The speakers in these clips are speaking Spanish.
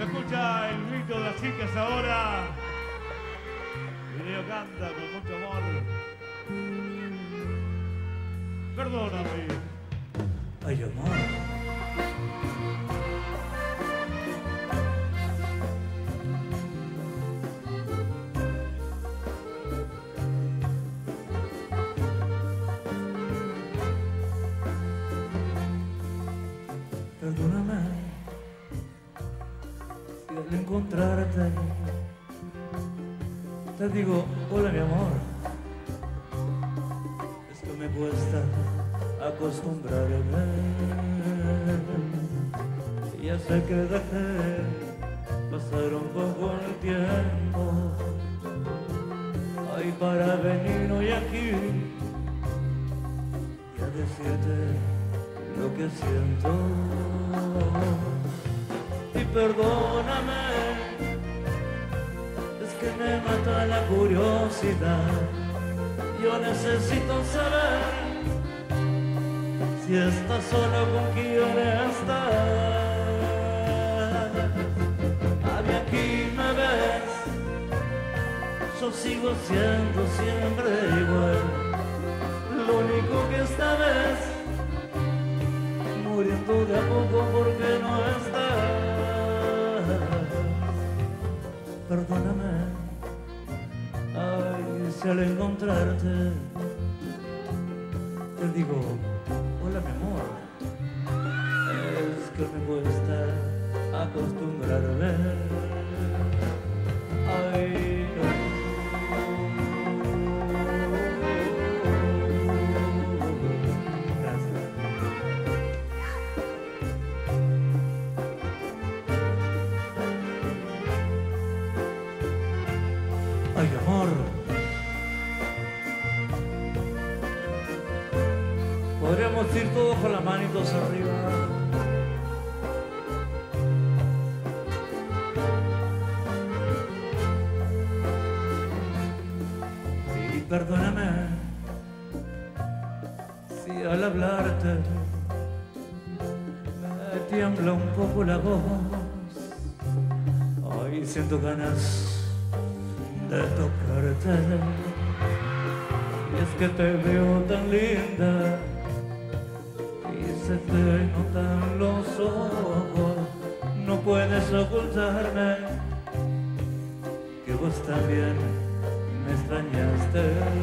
escucha el grito de las chicas ahora. Y Leo canta con mucho amor. Perdóname. Ay, amor. Perdóname si al encontrarte te digo hola mi amor, es que me cuesta acostumbrarme. Ya sé que dejé pasar un poco el tiempo, ay, para venir hoy aquí y a decirte lo que siento. Y perdóname, es que me mata la curiosidad. Yo necesito saber si estás solo, con quién estás. A mí aquí me ves, yo sigo siendo siempre igual. Lo único que esta vez muriendo de a poco porque no estás. Perdóname, ay, si al encontrarte te digo hola mi amor, es que me cuesta acostumbrarme. Ay, no. Ay, amor, podríamos ir todos con las manitos arriba. Y perdóname si al hablarte me tiembla un poco la voz. Ay, siento ganas de tocarte, y es que te veo tan linda y se te notan los ojos, no puedes ocultarme que vos también me extrañaste.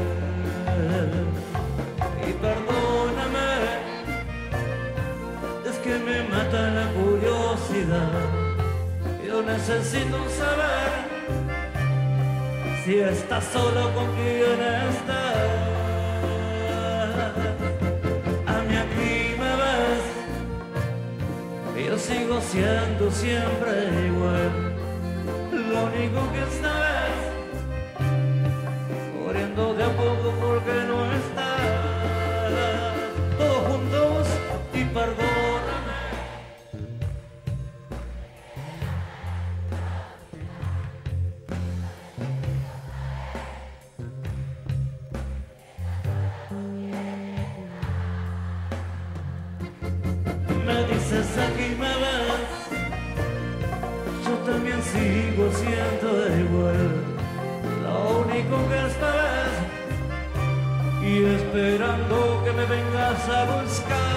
Y perdóname, es que me mata la curiosidad. Yo necesito saber si estás solo, con quién estás. A mí aquí me ves, yo sigo siendo siempre igual. Lo único que esta vez muriendo de a poco porque no estás. Todos juntos y perdóname. Me dices aquí me ves, yo también sigo siendo igual. Lo único que esta vez, y esperando que me vengas a buscar.